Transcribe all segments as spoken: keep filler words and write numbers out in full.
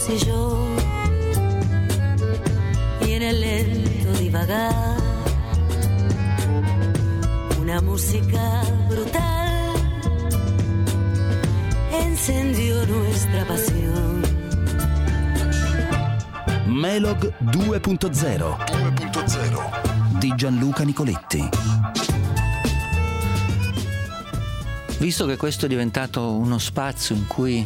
yo y en el lento divagar una música brutal encendió nuestra pasión. Melog due punto zero di Gianluca Nicoletti. Visto che questo è diventato uno spazio in cui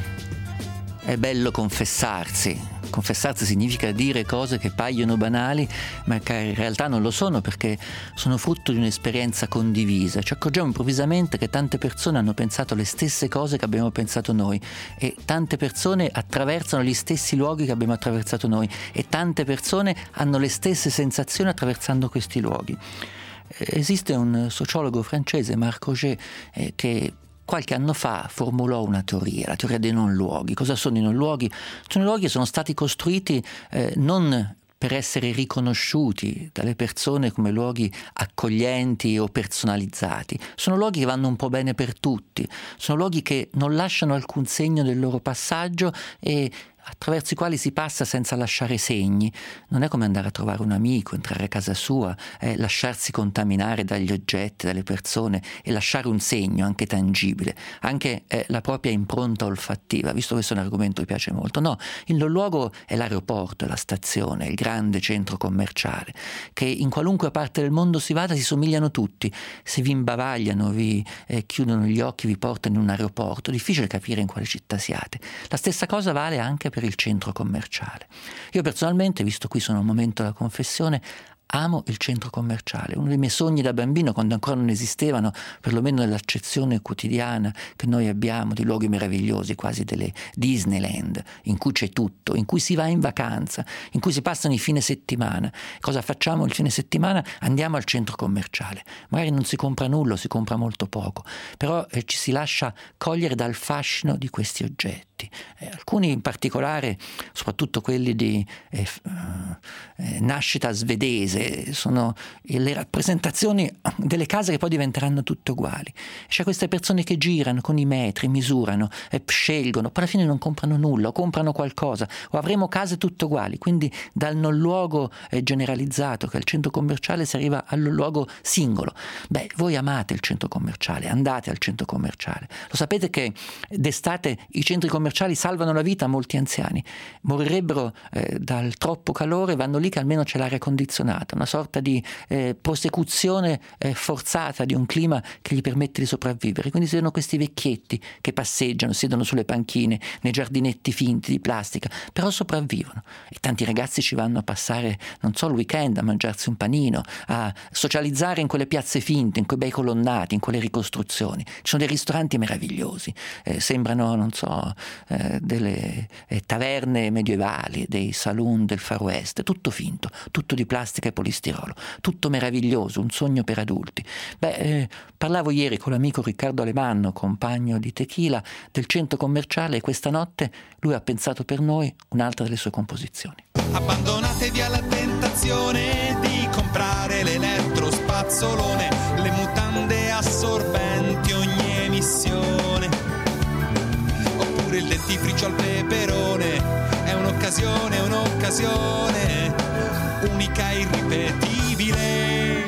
è bello confessarsi, confessarsi significa dire cose che paiono banali, ma che in realtà non lo sono, perché sono frutto di un'esperienza condivisa. Ci accorgiamo improvvisamente che tante persone hanno pensato le stesse cose che abbiamo pensato noi, e tante persone attraversano gli stessi luoghi che abbiamo attraversato noi, e tante persone hanno le stesse sensazioni attraversando questi luoghi. Esiste un sociologo francese, Marc Roget, eh, che qualche anno fa formulò una teoria, la teoria dei non luoghi. Cosa sono i non luoghi? Sono luoghi che sono stati costruiti eh, non per essere riconosciuti dalle persone come luoghi accoglienti o personalizzati. Sono luoghi che vanno un po' bene per tutti, sono luoghi che non lasciano alcun segno del loro passaggio e attraverso i quali si passa senza lasciare segni. Non è come andare a trovare un amico, entrare a casa sua, è lasciarsi contaminare dagli oggetti, dalle persone, e lasciare un segno anche tangibile, anche eh, la propria impronta olfattiva, visto che questo è un argomento che piace molto. No, il luogo è l'aeroporto, è la stazione, è il grande centro commerciale, che in qualunque parte del mondo si vada si somigliano tutti. Se vi imbavagliano, vi eh, chiudono gli occhi, vi portano in un aeroporto, è difficile capire in quale città siate. La stessa cosa vale anche per il centro commerciale. Io personalmente, visto qui sono un momento della confessione, amo il centro commerciale. Uno dei miei sogni da bambino, quando ancora non esistevano, perlomeno nell'accezione quotidiana che noi abbiamo di luoghi meravigliosi, quasi delle Disneyland, in cui c'è tutto, in cui si va in vacanza, in cui si passano i fine settimana. Cosa facciamo il fine settimana? Andiamo al centro commerciale. Magari non si compra nulla, si compra molto poco, però eh, ci si lascia cogliere dal fascino di questi oggetti. Eh, alcuni in particolare, soprattutto quelli di eh, eh, nascita svedese, sono le rappresentazioni delle case che poi diventeranno tutte uguali. C'è queste persone che girano con i metri, misurano, eh, scelgono, poi alla fine non comprano nulla o comprano qualcosa, o avremo case tutte uguali. Quindi dal non luogo eh, generalizzato che è il centro commerciale si arriva al luogo singolo. Beh, voi amate il centro commerciale, andate al centro commerciale. Lo sapete che d'estate i centri commerciali salvano la vita a molti anziani. Morirebbero eh, dal troppo calore, vanno lì che almeno c'è l'aria condizionata, una sorta di eh, prosecuzione eh, forzata di un clima che gli permette di sopravvivere. Quindi si vedono questi vecchietti che passeggiano, siedono sulle panchine, nei giardinetti finti di plastica, però sopravvivono. E tanti ragazzi ci vanno a passare, non so, il weekend, a mangiarsi un panino, a socializzare in quelle piazze finte, in quei bei colonnati, in quelle ricostruzioni. Ci sono dei ristoranti meravigliosi, eh, sembrano, non so, eh, delle eh, taverne medievali, dei saloon del Far West, tutto finto, tutto di plastica e polistirolo, tutto meraviglioso, un sogno per adulti. Beh, eh, parlavo ieri con l'amico Riccardo Alemanno, compagno di Tequila, del centro commerciale, e questa notte lui ha pensato per noi un'altra delle sue composizioni. Abbandonatevi alla tentazione di comprare l'elettrospazzolone, le mutande assorbenti ogni emissione, oppure il dentifricio al peperone. È un'occasione, un'occasione unica e irripetibile.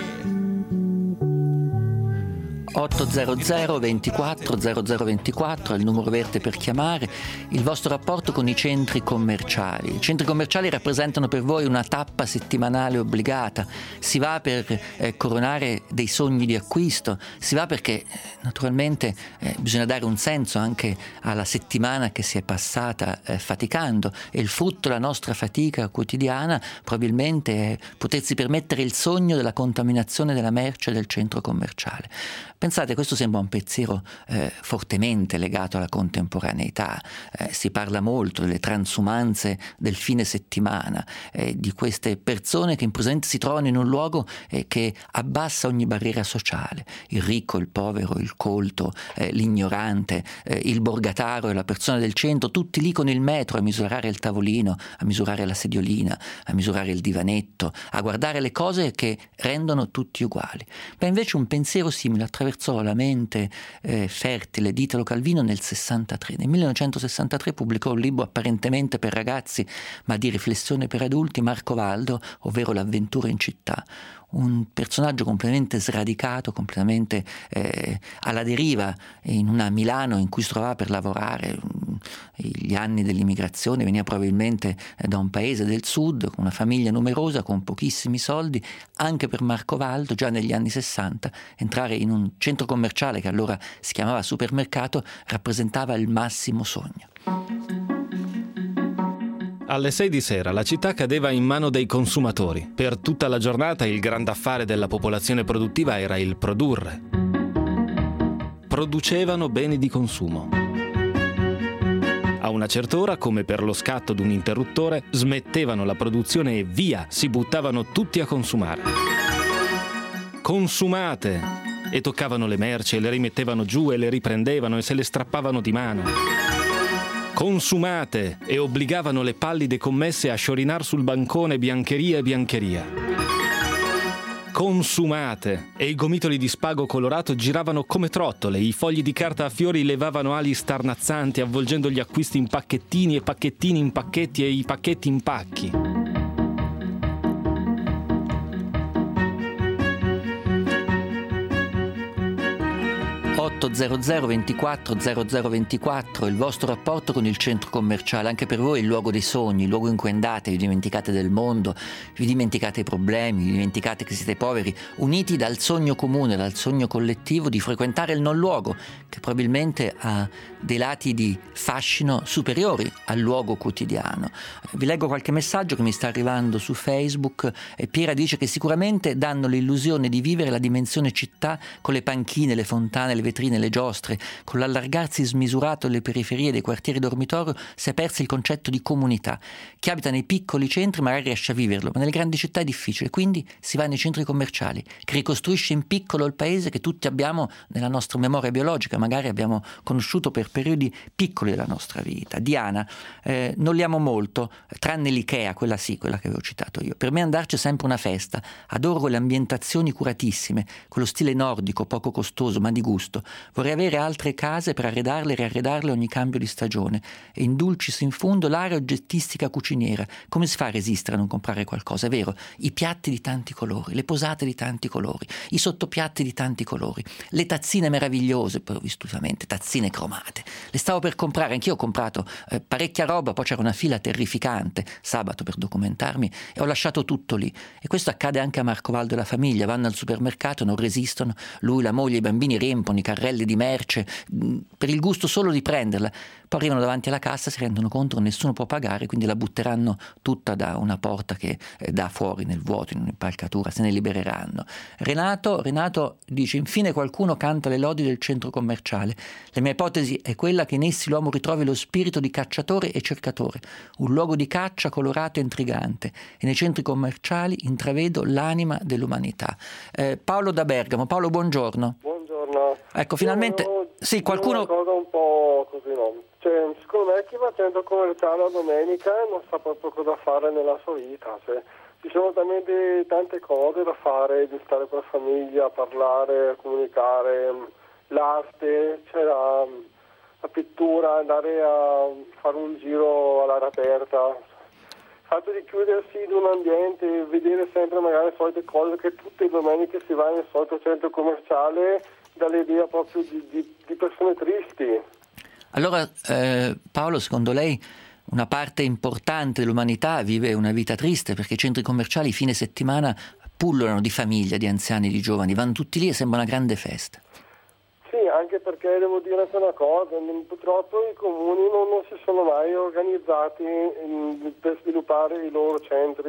ottocento ventiquattro zero zero ventiquattro è il numero verde per chiamare. Il vostro rapporto con i centri commerciali. I centri commerciali rappresentano per voi una tappa settimanale obbligata. Si va per eh, coronare dei sogni di acquisto, si va perché eh, naturalmente eh, bisogna dare un senso anche alla settimana che si è passata eh, faticando, e il frutto della nostra fatica quotidiana probabilmente è potersi permettere il sogno della contaminazione della merce del centro commerciale. Pensate, questo sembra un pensiero eh, fortemente legato alla contemporaneità. Eh, si parla molto delle transumanze del fine settimana, eh, di queste persone che improvvisamente si trovano in un luogo eh, che abbassa ogni barriera sociale. Il ricco, il povero, il colto, eh, l'ignorante, eh, il borgataro e la persona del centro, tutti lì con il metro a misurare il tavolino, a misurare la sediolina, a misurare il divanetto, a guardare le cose che rendono tutti uguali. Ma invece un pensiero simile attraverso attraversò la mente eh, fertile di Italo Calvino nel sessantatré. Nel millenovecentosessantatré pubblicò un libro apparentemente per ragazzi ma di riflessione per adulti, Marcovaldo, ovvero L'avventura in città. Un personaggio completamente sradicato, completamente eh, alla deriva in una Milano in cui si trovava per lavorare. Gli anni dell'immigrazione, veniva probabilmente eh, da un paese del sud, con una famiglia numerosa, con pochissimi soldi. Anche per Marcovaldo, già negli anni sessanta, entrare in un centro commerciale che allora si chiamava supermercato rappresentava il massimo sogno. Alle sei di sera la città cadeva in mano dei consumatori. Per tutta la giornata il grande affare della popolazione produttiva era il produrre. Producevano beni di consumo. A una certa ora, come per lo scatto di un interruttore, smettevano la produzione e via, si buttavano tutti a consumare. Consumate! E toccavano le merci e le rimettevano giù e le riprendevano e se le strappavano di mano. Consumate! E obbligavano le pallide commesse a sciorinar sul bancone biancheria e biancheria. Consumate! E i gomitoli di spago colorato giravano come trottole, i fogli di carta a fiori levavano ali starnazzanti avvolgendo gli acquisti in pacchettini e pacchettini in pacchetti e i pacchetti in pacchi. otto zero zero ventiquattro zero zero ventiquattro, il vostro rapporto con il centro commerciale, anche per voi è il luogo dei sogni, il luogo in cui andate, vi dimenticate del mondo, vi dimenticate i problemi, vi dimenticate che siete poveri, uniti dal sogno comune, dal sogno collettivo di frequentare il non luogo, che probabilmente ha dei lati di fascino superiori al luogo quotidiano. Vi leggo qualche messaggio che mi sta arrivando su Facebook. E Piera dice che sicuramente danno l'illusione di vivere la dimensione città con le panchine, le fontane, le vetrine, le giostre. Con l'allargarsi smisurato delle periferie dei quartieri dormitorio si è perso il concetto di comunità. Chi abita nei piccoli centri magari riesce a viverlo, ma nelle grandi città è difficile, quindi si va nei centri commerciali, che ricostruisce in piccolo il paese che tutti abbiamo nella nostra memoria biologica, magari abbiamo conosciuto per periodi piccoli della nostra vita. Diana, eh, non li amo molto, tranne l'Ikea, quella sì, quella che avevo citato io. Per me andarci è sempre una festa, adoro le ambientazioni curatissime, quello stile nordico, poco costoso, ma di gusto. Vorrei avere altre case per arredarle e riarredarle ogni cambio di stagione. E in dulcis in fondo l'area oggettistica cuciniera. Come si fa a resistere a non comprare qualcosa? È vero, i piatti di tanti colori, le posate di tanti colori, i sottopiatti di tanti colori, le tazzine meravigliose, poi ho visto ultimamente tazzine cromate. Le stavo per comprare, anch'io ho comprato eh, parecchia roba, poi c'era una fila terrificante sabato per documentarmi e ho lasciato tutto lì. E questo accade anche a Marcovaldo e la famiglia, vanno al supermercato, non resistono, lui, la moglie, i bambini riempono i carrelli di merce mh, per il gusto solo di prenderla, poi arrivano davanti alla cassa, si rendono conto che nessuno può pagare, quindi la butteranno tutta da una porta che eh, dà fuori nel vuoto, in un'impalcatura, se ne libereranno. Renato, Renato dice: infine qualcuno canta le lodi del centro commerciale. La mia ipotesi è quella che in essi l'uomo ritrovi lo spirito di cacciatore e cercatore, un luogo di caccia colorato e intrigante, e nei centri commerciali intravedo l'anima dell'umanità. Eh, Paolo da Bergamo. Paolo, buongiorno. Buongiorno. Ecco, finalmente Io sì, qualcuno... Una cosa un po' così, no? Cioè, secondo me chi va al centro commerciale la domenica non sa proprio cosa fare nella sua vita, cioè ci sono talmente tante cose da fare, di stare con la famiglia, parlare, comunicare, l'arte, c'è la, la pittura, andare a fare un giro all'aria aperta. Il fatto di chiudersi in un ambiente, vedere sempre magari le solite cose, che tutte le domeniche si va nel solito centro commerciale, dà l'idea proprio di, di, di persone tristi. Allora, eh, Paolo, secondo lei una parte importante dell'umanità vive una vita triste perché i centri commerciali fine settimana pullulano di famiglie, di anziani, di giovani, vanno tutti lì e sembra una grande festa. Sì, anche perché devo dire anche una cosa, purtroppo i comuni non, non si sono mai organizzati in, per sviluppare i loro centri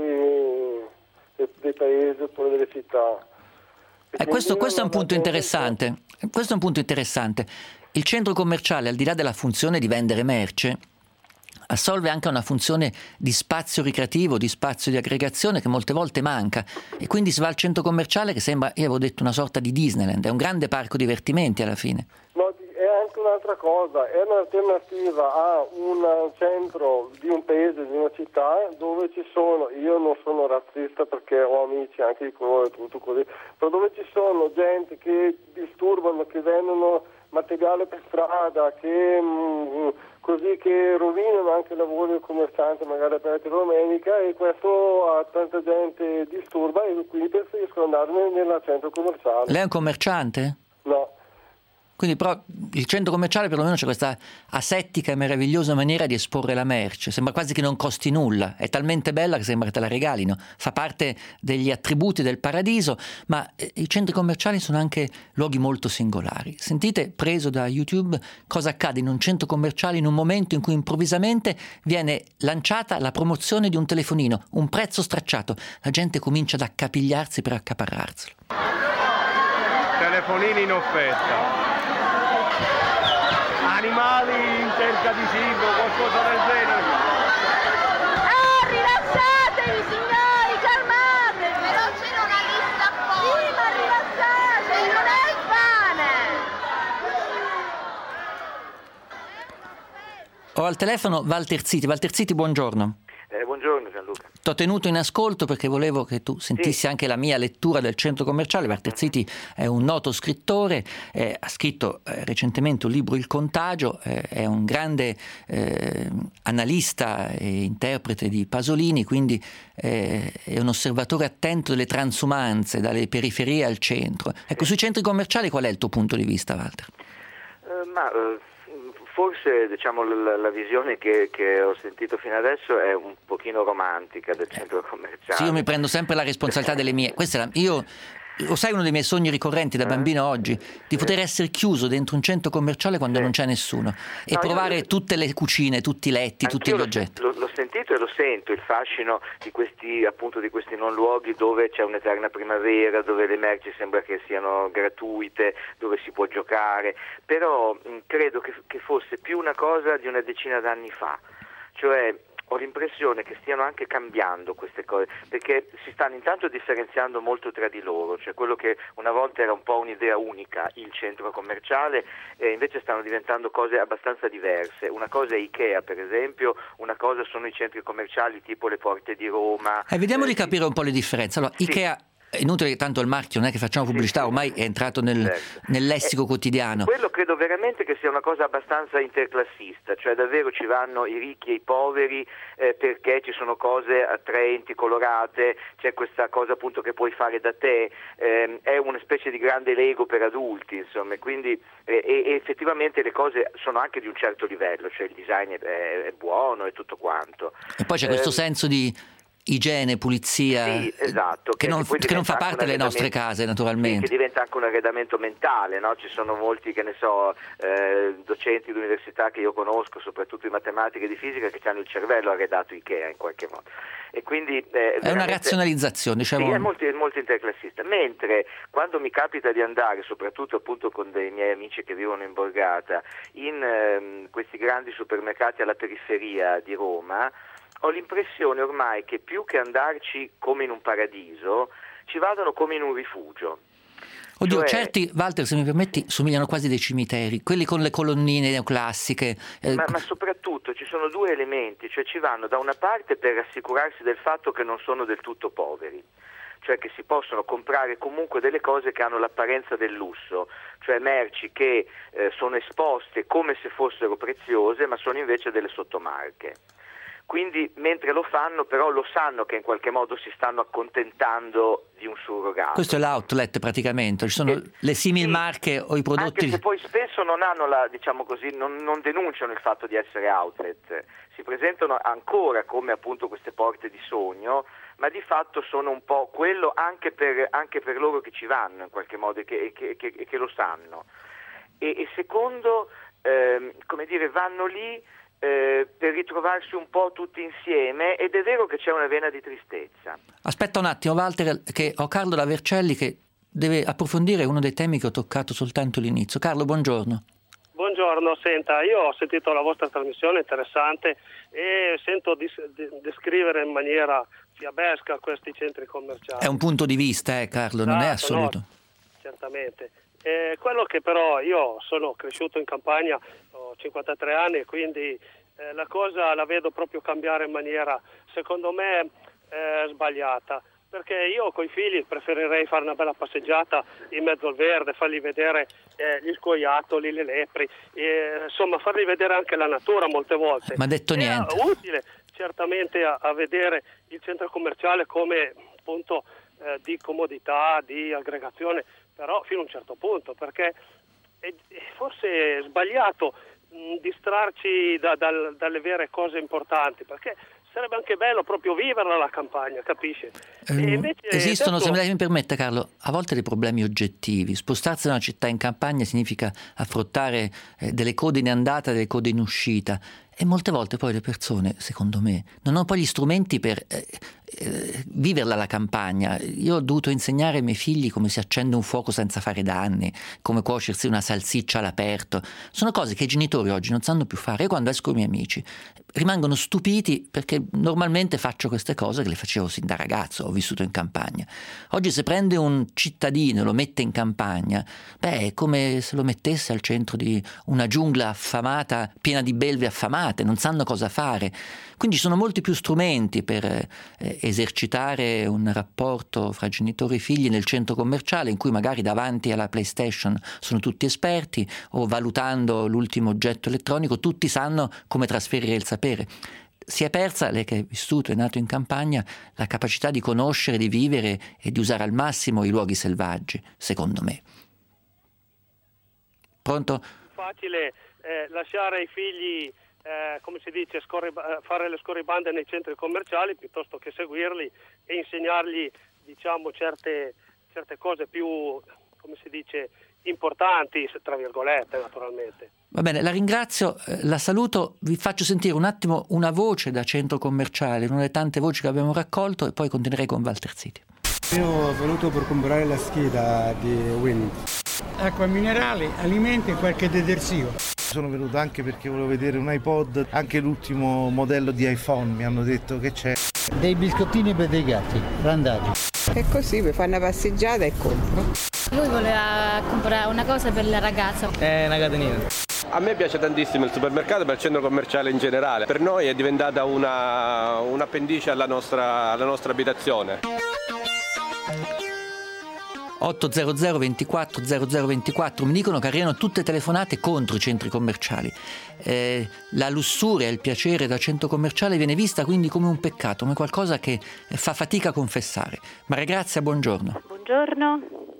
dei, dei paesi oppure delle città. Eh, questo, questo è un punto interessante. Questo è un punto interessante. Il centro commerciale, al di là della funzione di vendere merce, assolve anche una funzione di spazio ricreativo, di spazio di aggregazione che molte volte manca, e quindi si va al centro commerciale che sembra, io avevo detto, una sorta di Disneyland, è un grande parco divertimenti alla fine. No, è anche un'altra cosa, è un'alternativa a un centro di un paese, di una città dove ci sono, io non sono razzista perché ho amici anche di colore, tutto così, però dove ci sono gente che disturbano, che vendono materiale per strada, che mh, così che rovinano anche il lavoro del commerciante, magari aperto domenica, e questo a tanta gente disturba e quindi preferisco andarne nel centro commerciale. Lei è un commerciante? No. Quindi però il centro commerciale perlomeno c'è questa asettica e meravigliosa maniera di esporre la merce, sembra quasi che non costi nulla, è talmente bella che sembra che te la regalino, fa parte degli attributi del paradiso, ma eh, i centri commerciali sono anche luoghi molto singolari. Sentite, preso da YouTube, cosa accade in un centro commerciale in un momento in cui improvvisamente viene lanciata la promozione di un telefonino, un prezzo stracciato, la gente comincia ad accapigliarsi per accaparrarselo. Telefonini in offerta. Animali in cerca di cibo, qualcosa del genere. Ah, rilassatevi signori, calmatevi! Però c'è una lista poi! Sì, ma rilassatevi, non è il pane! Ho al telefono Walter Ziti. Walter Ziti, buongiorno. Eh, buongiorno Gianluca. T'ho tenuto in ascolto perché volevo che tu sentissi sì. anche la mia lettura del centro commerciale. Walter Ziti è un noto scrittore, eh, ha scritto eh, recentemente un libro, Il Contagio, eh, è un grande eh, analista e interprete di Pasolini, quindi eh, è un osservatore attento delle transumanze, dalle periferie al centro. Ecco, sui centri commerciali qual è il tuo punto di vista, Walter? Uh, ma... Uh... Forse diciamo la, la visione che, che ho sentito fino adesso è un pochino romantica del centro commerciale. Sì, io mi prendo sempre la responsabilità delle mie. Questa è la, io lo sai, uno dei miei sogni ricorrenti da bambino oggi, di poter essere chiuso dentro un centro commerciale quando sì. non c'è nessuno e no, provare io... tutte le cucine, tutti i letti, Anch'io tutti gli oggetti. L'ho, l'ho sentito e lo sento, il fascino di questi appunto di questi non luoghi dove c'è un'eterna primavera, dove le merci sembra che siano gratuite, dove si può giocare, però mh, credo che, che fosse più una cosa di una decina d'anni fa, cioè ho l'impressione che stiano anche cambiando queste cose, perché si stanno intanto differenziando molto tra di loro, cioè quello che una volta era un po' un'idea unica, il centro commerciale, eh, invece stanno diventando cose abbastanza diverse. Una cosa è Ikea, per esempio, una cosa sono i centri commerciali tipo le Porte di Roma. Eh, vediamo eh, di capire un po' le differenze. Allora, sì. Ikea... È inutile che tanto il marchio, non è che facciamo pubblicità, sì, ormai è entrato nel, certo. nel lessico eh, quotidiano. Quello credo veramente che sia una cosa abbastanza interclassista, cioè davvero ci vanno i ricchi e i poveri eh, perché ci sono cose attraenti, colorate, c'è questa cosa appunto che puoi fare da te, eh, è una specie di grande Lego per adulti, insomma, quindi eh, e, e effettivamente le cose sono anche di un certo livello, cioè il design è, è buono e tutto quanto. E poi c'è questo eh, senso di igiene, pulizia, sì, esatto, che, che, non, che non fa parte delle nostre case naturalmente. Sì, che diventa anche un arredamento mentale, no? Ci sono molti, che ne so, eh, docenti di università che io conosco, soprattutto di matematica e di fisica, che hanno il cervello arredato Ikea in qualche modo. E quindi, eh, è una razionalizzazione, diciamo. Sì, è molto, è molto interclassista. Mentre quando mi capita di andare, soprattutto appunto con dei miei amici che vivono in borgata, in ehm, questi grandi supermercati alla periferia di Roma, ho l'impressione ormai che più che andarci come in un paradiso, ci vadano come in un rifugio. Oddio, cioè... certi, Walter, se mi permetti, somigliano quasi dei cimiteri, quelli con le colonnine neoclassiche. Eh... Ma, ma soprattutto ci sono due elementi, cioè ci vanno da una parte per assicurarsi del fatto che non sono del tutto poveri, cioè che si possono comprare comunque delle cose che hanno l'apparenza del lusso, cioè merci che eh, sono esposte come se fossero preziose, ma sono invece delle sottomarche. Quindi mentre lo fanno però lo sanno che in qualche modo si stanno accontentando di un surrogato. Questo è l'outlet praticamente, ci sono eh, le simil marche sì, o i prodotti. Anche se poi spesso non hanno la, diciamo così, non, non denunciano il fatto di essere outlet, si presentano ancora come appunto queste porte di sogno, ma di fatto sono un po' quello anche per, anche per loro che ci vanno in qualche modo e che, che, che, che lo sanno. E, e secondo, ehm, come dire, vanno lì Eh, per ritrovarsi un po' tutti insieme, ed è vero che c'è una vena di tristezza. Aspetta un attimo, Walter, che ho Carlo da Vercelli che deve approfondire uno dei temi che ho toccato soltanto all'inizio. Carlo, buongiorno. Buongiorno, senta, io ho sentito la vostra trasmissione interessante e sento dis- descrivere in maniera fiabesca questi centri commerciali. È un punto di vista, eh Carlo, esatto, non è assoluto. No, certamente. Eh, quello che però io sono cresciuto in campagna, ho cinquantatré anni, e quindi eh, la cosa la vedo proprio cambiare in maniera, secondo me, eh, sbagliata. Perché io con i figli preferirei fare una bella passeggiata in mezzo al verde, fargli vedere eh, gli scoiattoli, le lepri, eh, insomma fargli vedere anche la natura molte volte. Ma detto è niente. È utile certamente a, a vedere il centro commerciale come punto eh, di comodità, di aggregazione, però fino a un certo punto, perché è, è forse sbagliato mh, distrarci da, da, dalle vere cose importanti, perché sarebbe anche bello proprio viverla la campagna, capisci? Um, E invece, esistono, detto... se me mi permette Carlo, a volte dei problemi oggettivi. Spostarsi da una città in campagna significa affrontare eh, delle code in andata e delle code in uscita, e molte volte poi le persone, secondo me, non hanno poi gli strumenti per eh, eh, viverla la campagna. Io ho dovuto insegnare ai miei figli come si accende un fuoco senza fare danni, come cuocersi una salsiccia all'aperto. Sono cose che i genitori oggi non sanno più fare. Io quando esco con i miei amici rimangono stupiti, perché normalmente faccio queste cose che le facevo sin da ragazzo, ho vissuto in campagna. Oggi se prende un cittadino e lo mette in campagna, beh, è come se lo mettesse al centro di una giungla affamata, piena di belve affamate, non sanno cosa fare. Quindi ci sono molti più strumenti per eh, esercitare un rapporto fra genitori e figli nel centro commerciale, in cui magari davanti alla PlayStation sono tutti esperti, o valutando l'ultimo oggetto elettronico tutti sanno come trasferire il sapere. Si è persa, lei che è vissuto e è nato in campagna, la capacità di conoscere, di vivere e di usare al massimo i luoghi selvaggi, secondo me. Pronto? Facile eh, lasciare i figli, eh, come si dice, scorri, fare le scorribande nei centri commerciali piuttosto che seguirli e insegnargli, diciamo, certe, certe cose più, come si dice, importanti, tra virgolette, naturalmente. Va bene, la ringrazio, la saluto, vi faccio sentire un attimo una voce da centro commerciale, una delle tante voci che abbiamo raccolto, e poi continuerei con Walter Ziti. Io ho venuto per comprare la scheda di Wind. Acqua minerale, alimenti e qualche detersivo. Sono venuto anche perché volevo vedere un iPod, anche l'ultimo modello di iPhone, mi hanno detto che c'è. Dei biscottini per dei gatti, randaggi. E così mi fai una passeggiata e compro. Lui voleva comprare una cosa per la ragazza. È una catenina. A me piace tantissimo il supermercato, per il centro commerciale in generale. Per noi è diventata una, un appendice alla nostra, alla nostra abitazione. ottocento ventiquattro zero zero ventiquattro mi dicono che arrivano tutte telefonate contro i centri commerciali. Eh, la lussuria e il piacere da centro commerciale viene vista quindi come un peccato, come qualcosa che fa fatica a confessare. Maria Grazia, buongiorno. Buongiorno.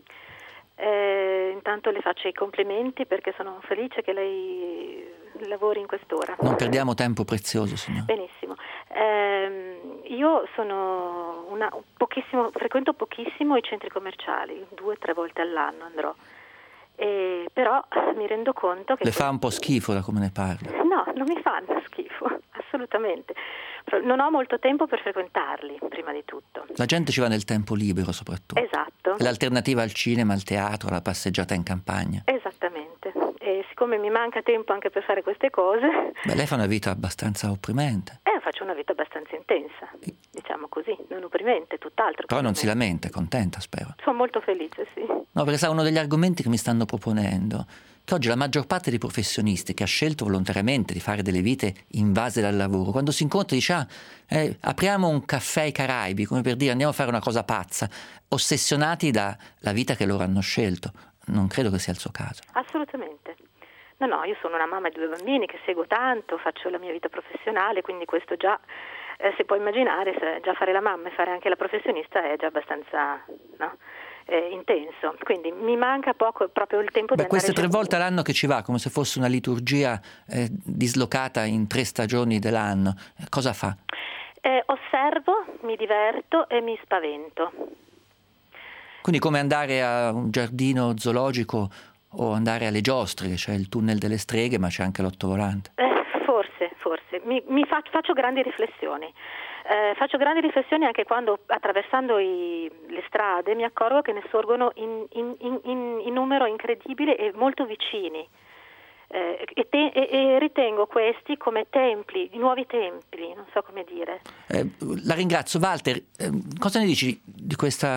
Eh, intanto le faccio i complimenti perché sono felice che lei lavori in quest'ora. Non perdiamo tempo prezioso, signor. Benissimo. Eh, io sono una, pochissimo, frequento pochissimo i centri commerciali, due o tre volte all'anno andrò. Eh, però mi rendo conto che... Le fa un po' schifo da come ne parla? No, non mi fanno schifo, assolutamente. Non ho molto tempo per frequentarli, prima di tutto. La gente ci va nel tempo libero soprattutto. Esatto. È l'alternativa al cinema, al teatro, alla passeggiata in campagna. Esattamente. E siccome mi manca tempo anche per fare queste cose... Beh, lei fa una vita abbastanza opprimente. Eh, faccio una vita abbastanza intensa, diciamo così, non opprimente, tutt'altro. Però non si lamenta, è contenta, spero. Sono molto felice, sì. No, perché sa, uno degli argomenti che mi stanno proponendo, che oggi la maggior parte dei professionisti che ha scelto volontariamente di fare delle vite invase dal lavoro, quando si incontra dice ah, eh, apriamo un caffè ai Caraibi, come per dire andiamo a fare una cosa pazza, ossessionati dalla vita che loro hanno scelto. Non credo che sia il suo caso. Assolutamente. No, no, io sono una mamma di due bambini che seguo tanto, faccio la mia vita professionale, quindi questo già, eh, si può immaginare, se già fare la mamma e fare anche la professionista è già abbastanza, no? Eh, intenso, quindi mi manca poco proprio il tempo. Beh, di queste tre giardino. volte all'anno che ci va, come se fosse una liturgia eh, dislocata in tre stagioni dell'anno, eh, cosa fa? Eh, osservo, mi diverto e mi spavento. Quindi come andare a un giardino zoologico o andare alle giostre, c'è il tunnel delle streghe ma c'è anche l'ottovolante. Eh, forse, forse, mi, mi fa, faccio grandi riflessioni. Eh, faccio grandi riflessioni anche quando attraversando i, le strade mi accorgo che ne sorgono in, in, in, in, in numero incredibile e molto vicini eh, e, te, e, e ritengo questi come templi, nuovi templi, non so come dire. Eh, la ringrazio. Walter, eh, cosa ne dici di questa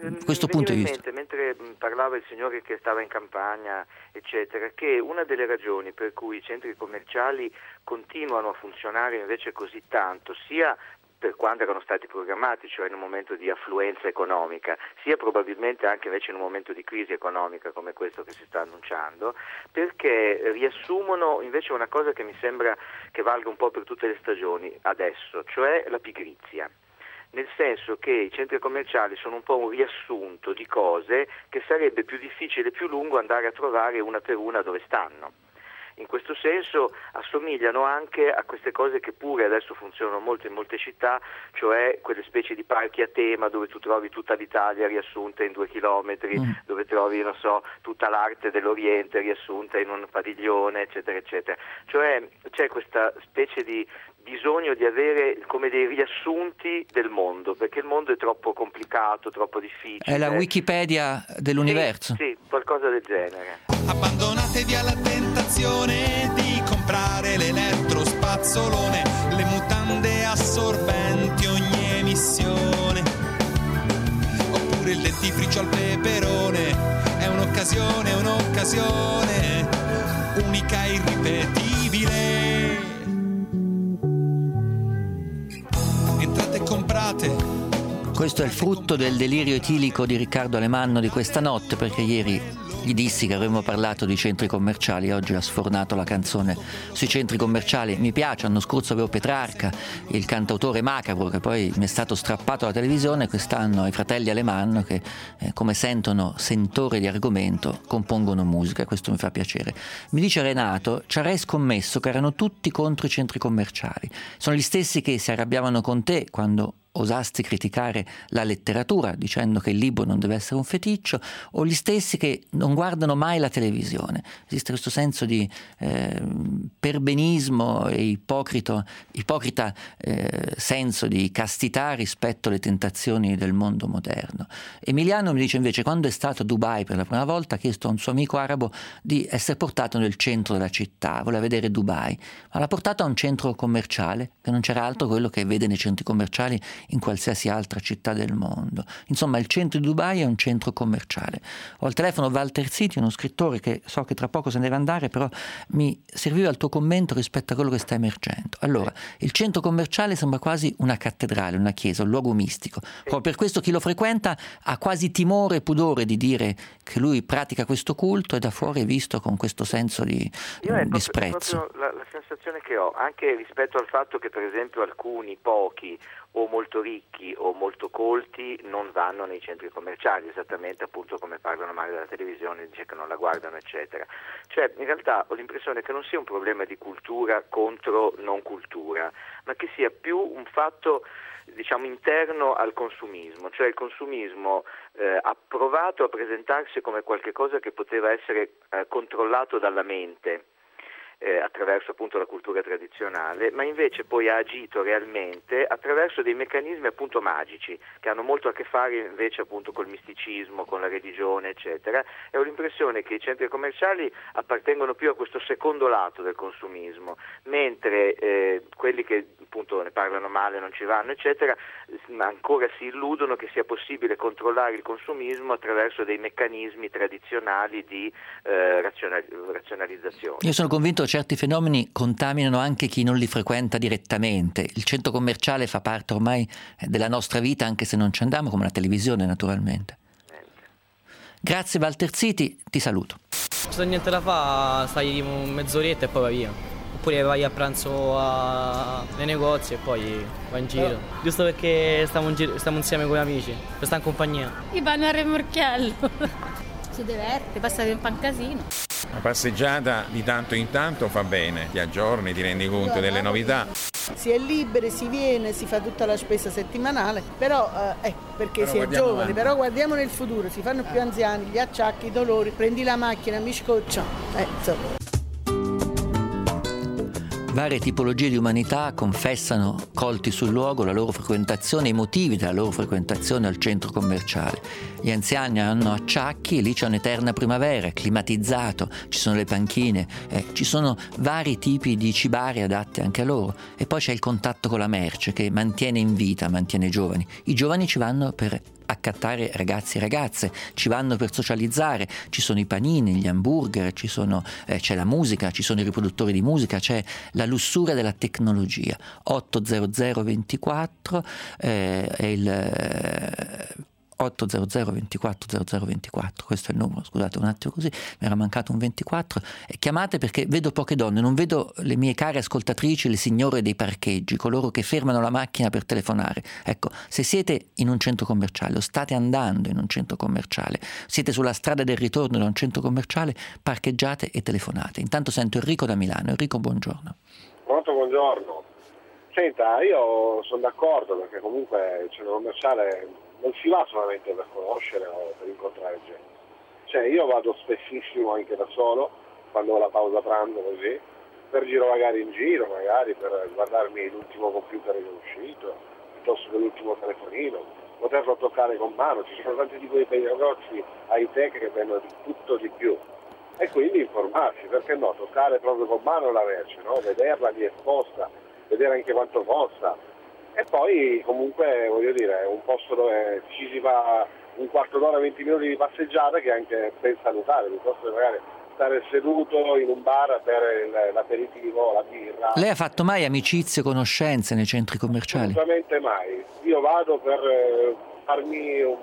questo punto di vista. Mentre parlava il signore che stava in campagna, eccetera, che una delle ragioni per cui i centri commerciali continuano a funzionare invece così tanto, sia per quando erano stati programmati, cioè in un momento di affluenza economica, sia probabilmente anche invece in un momento di crisi economica come questo che si sta annunciando, perché riassumono invece una cosa che mi sembra che valga un po' per tutte le stagioni adesso, cioè la pigrizia. Nel senso che i centri commerciali sono un po' un riassunto di cose che sarebbe più difficile e più lungo andare a trovare una per una dove stanno. In questo senso assomigliano anche a queste cose che pure adesso funzionano molto in molte città, cioè quelle specie di parchi a tema dove tu trovi tutta l'Italia riassunta in due chilometri, mm. dove trovi, non so, tutta l'arte dell'Oriente riassunta in un padiglione, eccetera, eccetera. Cioè c'è questa specie di bisogno di avere come dei riassunti del mondo, perché il mondo è troppo complicato, troppo difficile. È la Wikipedia dell'universo. Sì, sì, qualcosa del genere. Abbandonatevi alla tentazione di comprare l'elettrospazzolone, le mutande assorbenti ogni emissione, oppure il dentifricio al peperone. È un'occasione, un'occasione unica e irripetibile. Entrate e comprate. Questo è il frutto del delirio etilico di Riccardo Alemanno di questa notte, perché ieri gli dissi che avremmo parlato di centri commerciali, oggi ha sfornato la canzone sui centri commerciali. Mi piace, l'anno scorso avevo Petrarca, il cantautore macabro che poi mi è stato strappato alla televisione, quest'anno i fratelli Alemanno che eh, come sentono sentore di argomento compongono musica, e questo mi fa piacere. Mi dice Renato, ci avrei scommesso che erano tutti contro i centri commerciali, sono gli stessi che si arrabbiavano con te quando osasti criticare la letteratura dicendo che il libro non deve essere un feticcio, o gli stessi che non guardano mai la televisione. Esiste questo senso di eh, perbenismo e ipocrito, ipocrita eh, senso di castità rispetto alle tentazioni del mondo moderno. Emiliano mi dice invece, quando è stato a Dubai per la prima volta, ha chiesto a un suo amico arabo di essere portato nel centro della città, voleva vedere Dubai, ma l'ha portato a un centro commerciale che non c'era altro quello che vede nei centri commerciali in qualsiasi altra città del mondo. Insomma, il centro di Dubai è un centro commerciale. Ho al telefono Walter Ziti, uno scrittore che so che tra poco se ne deve andare, però mi serviva il tuo commento rispetto a quello che sta emergendo. Allora, il centro commerciale sembra quasi una cattedrale, una chiesa, un luogo mistico. Proprio per questo chi lo frequenta ha quasi timore e pudore di dire che lui pratica questo culto, e da fuori è visto con questo senso di Io è disprezzo. Proprio, proprio la, la sensazione che ho, anche rispetto al fatto che per esempio alcuni, pochi, o molto ricchi o molto colti non vanno nei centri commerciali, esattamente appunto come parlano male della televisione, dice che non la guardano, eccetera. Cioè, in realtà ho l'impressione che non sia un problema di cultura contro non cultura, ma che sia più un fatto, diciamo, interno al consumismo. Cioè il consumismo eh, ha provato a presentarsi come qualche cosa che poteva essere eh, controllato dalla mente, Eh, attraverso appunto la cultura tradizionale, ma invece poi ha agito realmente attraverso dei meccanismi appunto magici che hanno molto a che fare invece appunto col misticismo, con la religione, eccetera. E ho l'impressione che i centri commerciali appartengono più a questo secondo lato del consumismo, mentre eh, quelli che appunto ne parlano male, non ci vanno, eccetera, ancora si illudono che sia possibile controllare il consumismo attraverso dei meccanismi tradizionali di eh, razional- razionalizzazione. Io sono convinto che certi fenomeni contaminano anche chi non li frequenta direttamente. Il centro commerciale fa parte ormai della nostra vita, anche se non ci andiamo, come la televisione naturalmente. Grazie Walter Ziti, ti saluto. Non c'è niente da fare, stai mezz'oretta e poi vai via. Oppure vai a pranzo a... nei negozi e poi vai in giro. No. Giusto perché stiamo, in giro, stiamo insieme con gli amici, per stare in compagnia. I vanno a remorchiello. Si diverte, passa un po' un casino. Una passeggiata di tanto in tanto fa bene, ti aggiorni, ti rendi conto delle novità. Si è liberi, si viene, si fa tutta la spesa settimanale, però eh, perché però si è giovani, avanti. Però guardiamo nel futuro, si fanno più anziani, gli acciacchi, i dolori, prendi la macchina, mi scoccia. Eh, insomma. Varie tipologie di umanità confessano, colti sul luogo, la loro frequentazione, i motivi della loro frequentazione al centro commerciale. Gli anziani hanno acciacchi, lì c'è un'eterna primavera, climatizzato, ci sono le panchine, eh, ci sono vari tipi di cibari adatti anche a loro, e poi c'è il contatto con la merce che mantiene in vita, mantiene i giovani. I giovani ci vanno per accattare ragazzi e ragazze, ci vanno per socializzare, ci sono i panini, gli hamburger, ci sono, eh, c'è la musica, ci sono i riproduttori di musica, c'è la lussuria della tecnologia. otto zero zero ventiquattro eh, è il eh, otto zero zero ventiquattro zero zero ventiquattro, questo è il numero, scusate un attimo così, mi era mancato un ventiquattro. E chiamate perché vedo poche donne, non vedo le mie care ascoltatrici, le signore dei parcheggi, coloro che fermano la macchina per telefonare. Ecco, se siete in un centro commerciale o state andando in un centro commerciale, siete sulla strada del ritorno da un centro commerciale, parcheggiate e telefonate. Intanto sento Enrico da Milano. Enrico, buongiorno. Pronto, buongiorno. Senta, io sono d'accordo perché comunque il centro commerciale non si va solamente per conoscere o per incontrare gente. Cioè io vado spessissimo anche da solo, quando ho la pausa pranzo così, per girovagare in giro, magari per guardarmi l'ultimo computer che è uscito, piuttosto che l'ultimo telefonino, poterlo toccare con mano. Ci sono tanti di quei bei negozi high tech che vendono di tutto di più. E quindi informarsi, perché no, toccare proprio con mano la merce, no? Vederla lì esposta, vedere anche quanto costa. E poi comunque voglio dire è un posto dove ci si va un quarto d'ora, venti minuti di passeggiata, che è anche ben salutare, piuttosto che magari stare seduto in un bar a bere l'aperitivo, la birra. Lei ha fatto mai amicizie, conoscenze nei centri commerciali? Assolutamente mai. Io vado per farmi un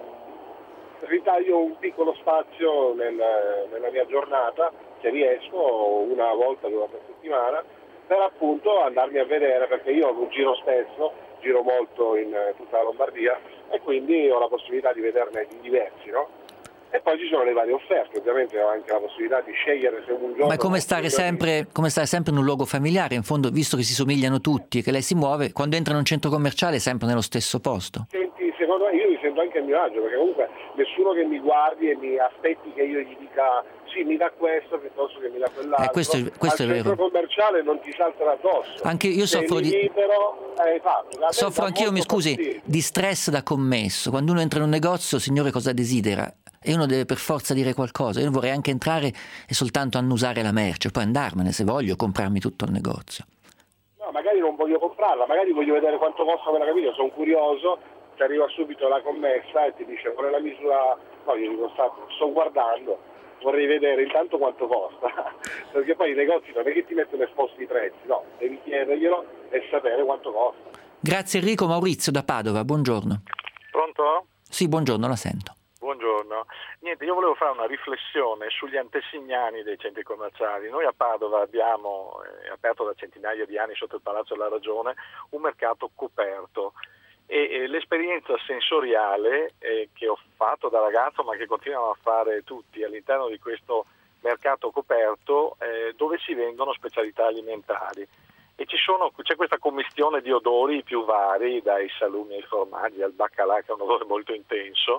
ritaglio un piccolo spazio nel, nella mia giornata, se riesco, una volta durante la settimana, per appunto andarmi a vedere, perché io non giro spesso, giro molto in tutta la Lombardia e quindi ho la possibilità di vederne di diversi, no? E poi ci sono le varie offerte, ovviamente ho anche la possibilità di scegliere se un giorno... Ma è come stare sempre, come stare sempre in un luogo familiare, in fondo, visto che si somigliano tutti e che lei si muove, quando entra in un centro commerciale è sempre nello stesso posto. Senti, secondo me io mi sento anche a mio agio, perché comunque nessuno che mi guardi e mi aspetti che io gli dica sì, mi dà questo piuttosto che mi dà quell'altro. Eh, questo è, questo Al è centro vero. commerciale non ti saltano addosso. Anche io soffro di... libero, hai fatto. Soffro anch'io, mi scusi, fastidio. di stress da commesso. Quando uno entra in un negozio, signore, cosa desidera? E uno deve per forza dire qualcosa. Io vorrei anche entrare e soltanto annusare la merce, poi andarmene se voglio, comprarmi tutto il negozio. No, magari non voglio comprarla, magari voglio vedere quanto costa quella camicia, sono curioso, ti arriva subito la commessa e ti dice qual è la misura, no, io dico sto, sto guardando, vorrei vedere intanto quanto costa, perché poi i negozi non è che ti mettono esposti i prezzi, no, devi chiederglielo e sapere quanto costa. Grazie Enrico. Maurizio da Padova, buongiorno. Pronto? Sì, buongiorno, la sento. Buongiorno. Niente, io volevo fare una riflessione sugli antesignani dei centri commerciali. Noi a Padova abbiamo, eh, aperto da centinaia di anni sotto il Palazzo della Ragione, un mercato coperto e, e l'esperienza sensoriale eh, che ho fatto da ragazzo, ma che continuano a fare tutti all'interno di questo mercato coperto eh, dove si vendono specialità alimentari. E ci sono, c'è questa commistione di odori più vari, dai salumi ai formaggi al baccalà, che è un odore molto intenso.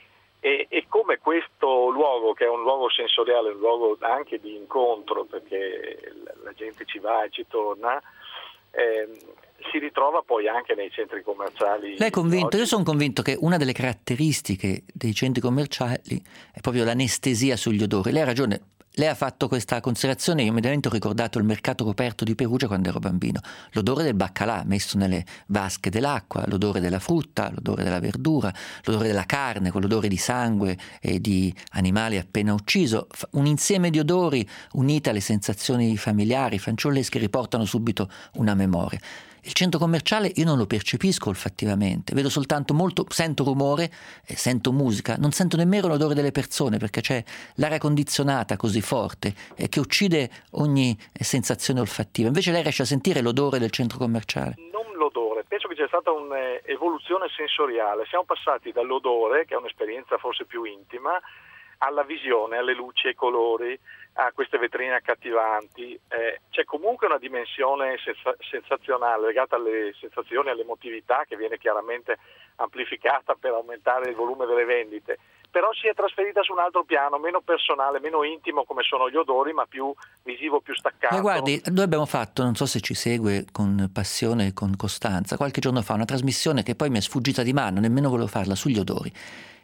E, e come questo luogo, che è un luogo sensoriale, un luogo anche di incontro, perché la, la gente ci va e ci torna, eh, si ritrova poi anche nei centri commerciali. Lei è convinto? Io sono convinto che una delle caratteristiche dei centri commerciali è proprio l'anestesia sugli odori. Lei ha ragione. Lei ha fatto questa considerazione, io immediatamente ho ricordato il mercato coperto di Perugia quando ero bambino. L'odore del baccalà messo nelle vasche dell'acqua, l'odore della frutta, l'odore della verdura, l'odore della carne, quell'odore di sangue e di animali appena ucciso, un insieme di odori uniti alle sensazioni familiari, fanciullesche, riportano subito una memoria. Il centro commerciale io non lo percepisco olfattivamente, vedo soltanto molto, sento rumore, eh, sento musica, non sento nemmeno l'odore delle persone perché c'è l'aria condizionata così forte eh, che uccide ogni eh, sensazione olfattiva. Invece lei riesce a sentire l'odore del centro commerciale? Non l'odore, penso che c'è stata un'evoluzione sensoriale, siamo passati dall'odore, che è un'esperienza forse più intima, alla visione, alle luci, ai colori, a queste vetrine accattivanti. Eh, c'è comunque una dimensione senza- sensazionale legata alle sensazioni, all'emotività, che viene chiaramente amplificata per aumentare il volume delle vendite, però si è trasferita su un altro piano, meno personale, meno intimo come sono gli odori, ma più visivo, più staccato. Ma guardi, noi abbiamo fatto, non so se ci segue con passione e con costanza, qualche giorno fa una trasmissione che poi mi è sfuggita di mano, nemmeno volevo farla, sugli odori.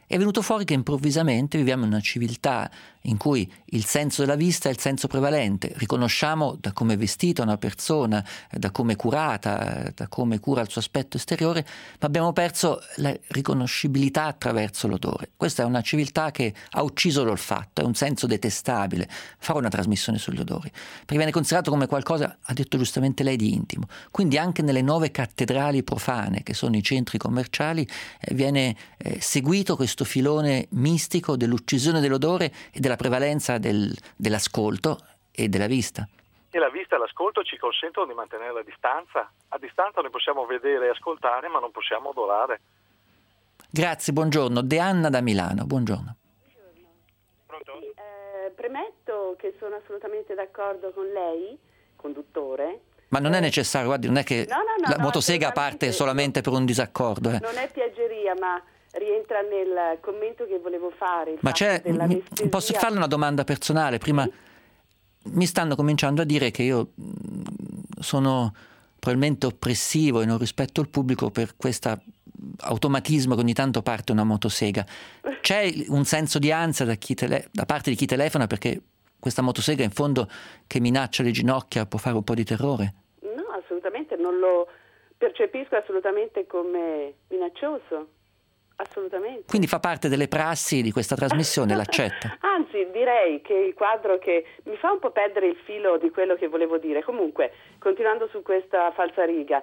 È venuto fuori che improvvisamente viviamo in una civiltà in cui il senso della vista è il senso prevalente. Riconosciamo da come è vestita una persona, da come è curata, da come cura il suo aspetto esteriore, ma abbiamo perso la riconoscibilità attraverso l'odore. Questa è una civiltà che ha ucciso l'olfatto, è un senso detestabile fare una trasmissione sugli odori, perché viene considerato come qualcosa, ha detto giustamente lei, di intimo. Quindi anche nelle nuove cattedrali profane, che sono i centri commerciali, eh, viene eh, seguito questo filone mistico dell'uccisione dell'odore e della prevalenza del, dell'ascolto e della vista. E la vista e l'ascolto ci consentono di mantenere la distanza. A distanza noi possiamo vedere e ascoltare, ma non possiamo odorare. Grazie, buongiorno. De Anna da Milano, buongiorno. Pronto? Eh, premetto che sono assolutamente d'accordo con lei, conduttore. Ma non è necessario, guardi, non è che no, no, no, la no, motosega parte solamente per un disaccordo. Eh. Non è piaggeria, ma rientra nel commento che volevo fare. Ma c'è, mi, posso farle una domanda personale? Prima sì. Mi stanno cominciando a dire che io sono probabilmente oppressivo e non rispetto il pubblico per questo automatismo che ogni tanto parte una motosega. C'è un senso di ansia da, chi tele, da parte di chi telefona perché questa motosega in fondo che minaccia le ginocchia può fare un po' di terrore? No, assolutamente, non lo percepisco assolutamente come minaccioso. Assolutamente. Quindi fa parte delle prassi di questa trasmissione, l'accetta? Anzi, direi che il quadro che mi fa un po' perdere il filo di quello che volevo dire. Comunque, continuando su questa falsariga,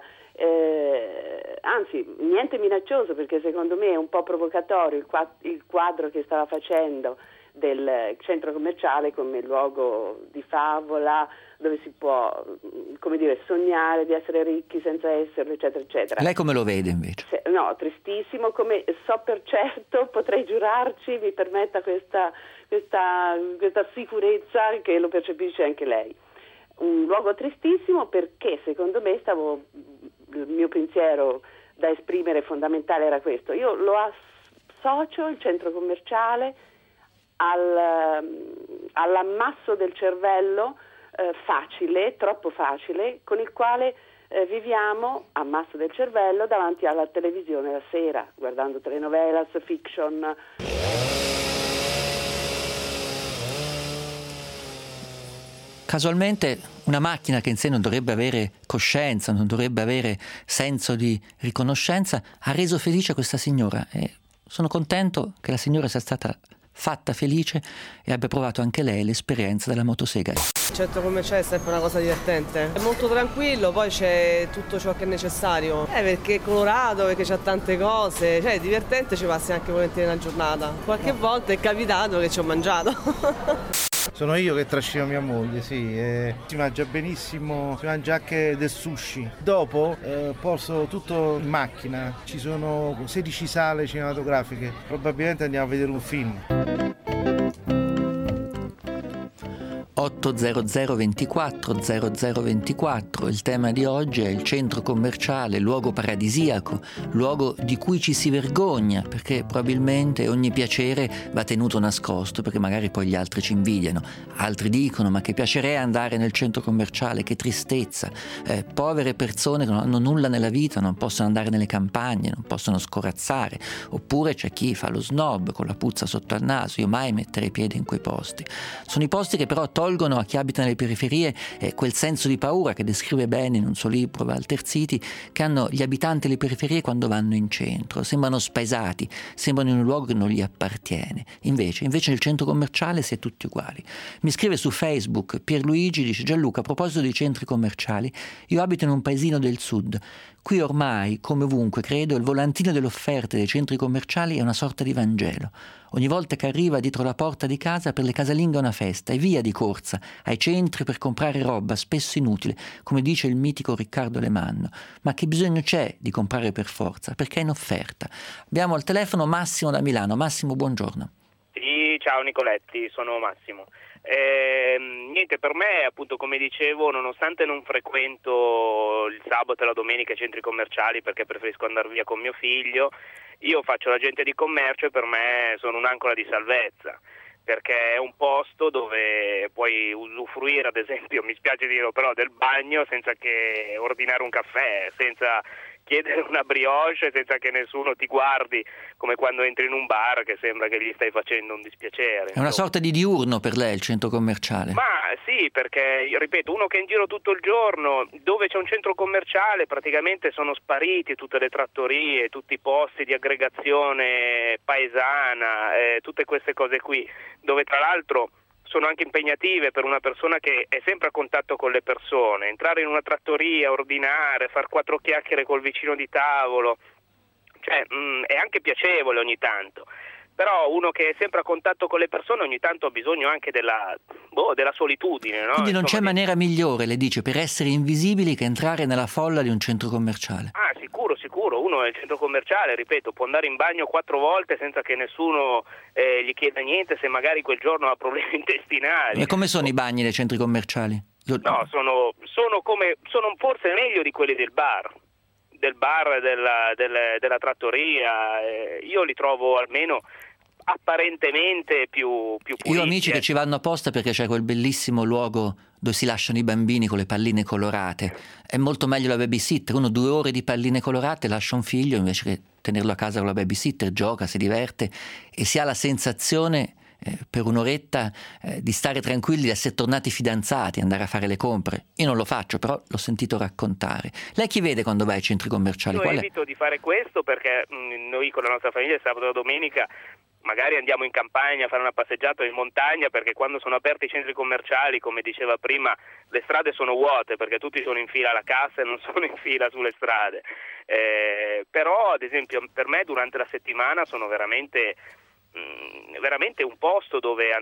eh, anzi, niente minaccioso, perché secondo me è un po' provocatorio il, qua- il quadro che stava facendo del centro commerciale come luogo di favola, dove si può, come dire, sognare di essere ricchi senza esserlo, eccetera, eccetera. Lei come lo vede invece? Se, no, tristissimo, come so per certo, potrei giurarci, mi permetta questa, questa, questa sicurezza che lo percepisce anche lei. Un luogo tristissimo perché secondo me stavo, il mio pensiero da esprimere fondamentale era questo. Io lo associo, il centro commerciale, al, all'ammasso del cervello eh, facile, troppo facile, con il quale eh, viviamo, ammasso del cervello, davanti alla televisione la sera, guardando telenovelas, fiction. Casualmente una macchina che in sé non dovrebbe avere coscienza, non dovrebbe avere senso di riconoscenza, ha reso felice questa signora e sono contento che la signora sia stata fatta felice e abbia provato anche lei l'esperienza della motosega. Il centro commerciale è sempre una cosa divertente, è molto tranquillo, poi c'è tutto ciò che è necessario, eh, perché è colorato, perché c'ha tante cose, cioè è divertente, ci passi anche volentieri una giornata. Qualche volta è capitato che ci ho mangiato. Sono io che trascino mia moglie, sì, eh, si mangia benissimo, si mangia anche del sushi. Dopo eh, porto tutto in macchina, ci sono sedici sale cinematografiche, probabilmente andiamo a vedere un film. otto zero zero ventiquattro zero zero ventiquattro, il tema di oggi è il centro commerciale, luogo paradisiaco, luogo di cui ci si vergogna perché probabilmente ogni piacere va tenuto nascosto perché magari poi gli altri ci invidiano. Altri dicono ma che piacere è andare nel centro commerciale, che tristezza, eh, povere persone che non hanno nulla nella vita non possono andare nelle campagne, non possono scorazzare. Oppure c'è chi fa lo snob con la puzza sotto al naso, io mai metterei piede in quei posti. Sono i posti che però tolgono a chi abita nelle periferie eh, quel senso di paura che descrive bene in un suo libro Walter Ziti, che hanno gli abitanti delle periferie quando vanno in centro, sembrano spaesati, sembrano in un luogo che non gli appartiene. Invece, invece nel centro commerciale si è tutti uguali. Mi scrive su Facebook Pierluigi, dice: Gianluca, a proposito dei centri commerciali, io abito in un paesino del sud. Qui ormai, come ovunque, credo, il volantino delle offerte dei centri commerciali è una sorta di Vangelo. Ogni volta che arriva dietro la porta di casa, per le casalinghe è una festa e via di corsa ai centri per comprare roba, spesso inutile, come dice il mitico Riccardo Lemanno. Ma che bisogno c'è di comprare per forza? Perché è in offerta. Abbiamo al telefono Massimo da Milano. Massimo, buongiorno. Sì, ciao Nicoletti, sono Massimo. Eh, niente, per me, appunto, come dicevo, nonostante non frequento il sabato e la domenica i centri commerciali perché preferisco andare via con mio figlio, io faccio l'agente di commercio e per me sono un'ancora di salvezza, perché è un posto dove puoi usufruire, ad esempio, mi spiace dirlo però, del bagno senza che ordinare un caffè, senza chiedere una brioche senza che nessuno ti guardi, come quando entri in un bar che sembra che gli stai facendo un dispiacere. È una sorta di diurno per lei il centro commerciale? Ma sì, perché io ripeto, uno che è in giro tutto il giorno, dove c'è un centro commerciale praticamente sono spariti tutte le trattorie, tutti i posti di aggregazione paesana, eh, tutte queste cose qui, dove tra l'altro sono anche impegnative per una persona che è sempre a contatto con le persone. Entrare in una trattoria, ordinare, far quattro chiacchiere col vicino di tavolo, cioè mh, è anche piacevole ogni tanto. Però uno che è sempre a contatto con le persone ogni tanto ha bisogno anche della, boh, della solitudine, no? Quindi non Insomma, c'è maniera migliore, le dice, per essere invisibili che entrare nella folla di un centro commerciale? Ah, sicuro, sicuro. Uno è il centro commerciale, ripeto, può andare in bagno quattro volte senza che nessuno eh, gli chieda niente, se magari quel giorno ha problemi intestinali. E come sono i bagni dei centri commerciali? Io... No, sono, sono, come, sono forse meglio di quelli del bar. del bar, della, della, della trattoria, eh, io li trovo almeno apparentemente più, più puliti. Io ho amici eh. che ci vanno apposta perché c'è quel bellissimo luogo dove si lasciano i bambini con le palline colorate. È molto meglio la babysitter, uno due ore di palline colorate lascia un figlio invece che tenerlo a casa con la babysitter, gioca, si diverte e si ha la sensazione eh, per un'oretta eh, di stare tranquilli, di essere tornati fidanzati, andare a fare le compre. Io non lo faccio, però l'ho sentito raccontare. Lei chi vede quando va ai centri commerciali? Io Qual evito è? di fare questo perché mh, noi con la nostra famiglia sabato e domenica magari andiamo in campagna a fare una passeggiata in montagna, perché quando sono aperti i centri commerciali, come diceva prima, le strade sono vuote perché tutti sono in fila alla cassa e non sono in fila sulle strade. Eh, però ad esempio per me durante la settimana sono veramente mh, veramente un posto dove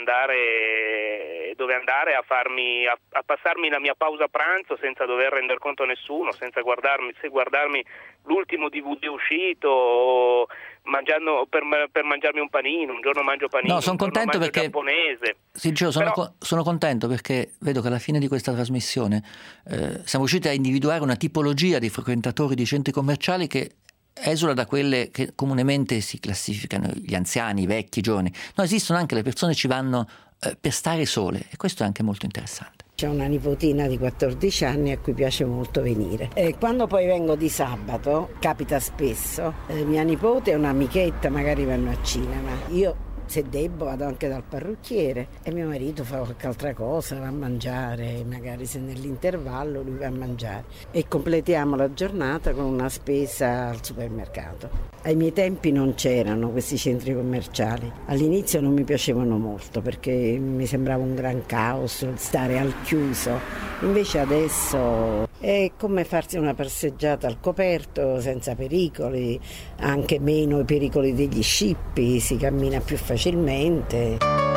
andare dove andare a farmi a, a passarmi la mia pausa pranzo senza dover render conto a nessuno, senza guardarmi se guardarmi l'ultimo D V D uscito o mangiando per, per mangiarmi un panino, un giorno mangio panino, no, sono contento perché giapponese. Sì, Gio, sono, Però... co- sono contento perché vedo che alla fine di questa trasmissione eh, siamo riusciti a individuare una tipologia di frequentatori di centri commerciali che esula da quelle che comunemente si classificano gli anziani, i vecchi, i giovani. No, esistono anche le persone che ci vanno eh, per stare sole e questo è anche molto interessante. C'è una nipotina di quattordici anni a cui piace molto venire. E quando poi vengo di sabato, capita spesso, eh, mia nipote e un'amichetta magari vanno a cinema. Io, se debbo, vado anche dal parrucchiere e mio marito fa qualche altra cosa, va a mangiare, magari se nell'intervallo lui va a mangiare. E completiamo la giornata con una spesa al supermercato. Ai miei tempi non c'erano questi centri commerciali. All'inizio non mi piacevano molto perché mi sembrava un gran caos stare al chiuso. Invece adesso è come farsi una passeggiata al coperto senza pericoli, anche meno i pericoli degli scippi, si cammina più facilmente.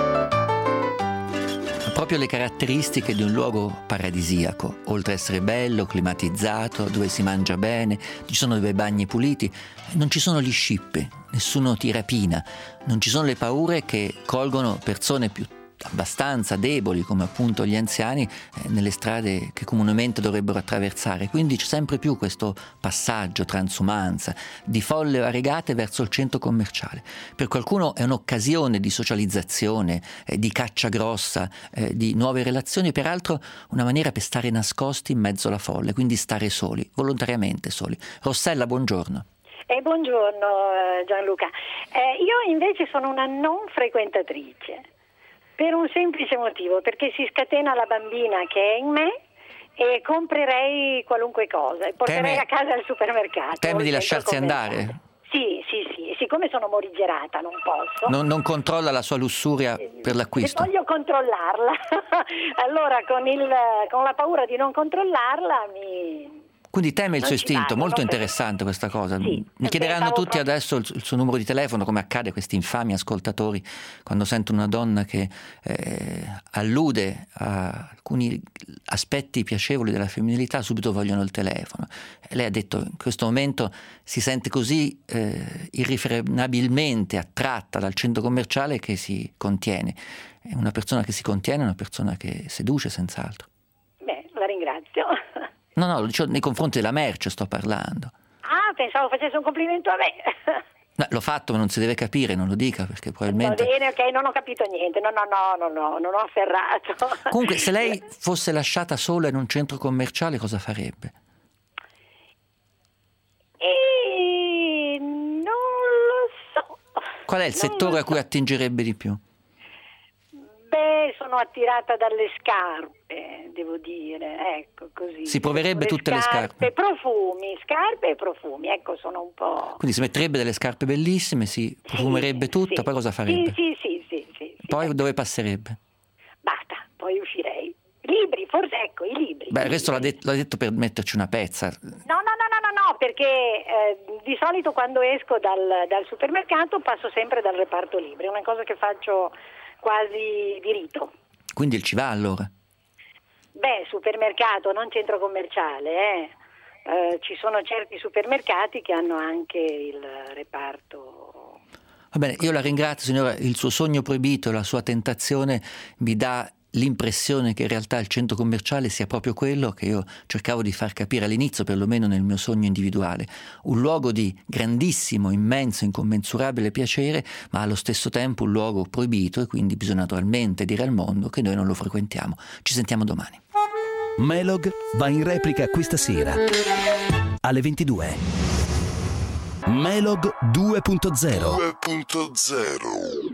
Proprio le caratteristiche di un luogo paradisiaco, oltre a essere bello, climatizzato, dove si mangia bene, ci sono dei bagni puliti, non ci sono gli scippi, nessuno ti rapina, non ci sono le paure che colgono persone più abbastanza deboli come appunto gli anziani eh, nelle strade che comunemente dovrebbero attraversare, quindi c'è sempre più questo passaggio transumanza di folle variegate verso il centro commerciale. Per qualcuno è un'occasione di socializzazione, eh, di caccia grossa, eh, di nuove relazioni, peraltro una maniera per stare nascosti in mezzo alla folla, quindi stare soli, volontariamente soli. Rossella, buongiorno. Eh, buongiorno eh, Gianluca, eh, io invece sono una non frequentatrice. Per un semplice motivo, perché si scatena la bambina che è in me e comprerei qualunque cosa e porterei Teme, a casa al supermercato. Temi di lasciarsi andare? Sì, sì, sì, siccome sono morigerata non posso. Non, non controlla la sua lussuria per l'acquisto? Se voglio controllarla, allora con, il, con la paura di non controllarla mi... Quindi teme il non suo istinto, vado, molto non interessante questa cosa. Sì, mi chiederanno stavo tutti proprio... adesso il, il suo numero di telefono, come accade a questi infami ascoltatori quando sentono una donna che eh, allude a alcuni aspetti piacevoli della femminilità, subito vogliono il telefono. E lei ha detto in questo momento si sente così eh, irrefrenabilmente attratta dal centro commerciale che si contiene. È una persona che si contiene, è una persona che seduce senz'altro. Beh, la ringrazio. No, no, nei confronti della merce sto parlando. Ah, pensavo facesse un complimento a me. No, l'ho fatto, ma non si deve capire, non lo dica, perché probabilmente... Va bene, ok, non ho capito niente, no, no, no, no, no, non ho afferrato. Comunque, se lei fosse lasciata sola in un centro commerciale, cosa farebbe? E Qual è il settore a cui attingerebbe di più? Beh, sono attirata dalle scarpe, devo dire, ecco, così. Si proverebbe tutte le scarpe? Profumi, scarpe e profumi, ecco, sono un po'... Quindi si metterebbe delle scarpe bellissime, si profumerebbe sì, tutta, sì. poi cosa farebbe? Sì, sì, sì, sì, sì, Poi sì. dove passerebbe? Basta, poi uscirei. Libri, forse, ecco, i libri. Beh, il resto l'ha, det- l'ha detto per metterci una pezza. No, no, no, no, no, no, perché eh, di solito quando esco dal, dal supermercato passo sempre dal reparto libri, è una cosa che faccio quasi di rito. Quindi il ci va allora? Beh, supermercato, non centro commerciale, eh. Eh, ci sono certi supermercati che hanno anche il reparto. Va bene, io la ringrazio signora, il suo sogno proibito, la sua tentazione mi dà l'impressione che in realtà il centro commerciale sia proprio quello che io cercavo di far capire all'inizio, perlomeno nel mio sogno individuale, un luogo di grandissimo, immenso, incommensurabile piacere, ma allo stesso tempo un luogo proibito, e quindi bisogna naturalmente dire al mondo che noi non lo frequentiamo. Ci sentiamo domani. Melog va in replica questa sera alle ventidue. Melog due punto zero. due punto zero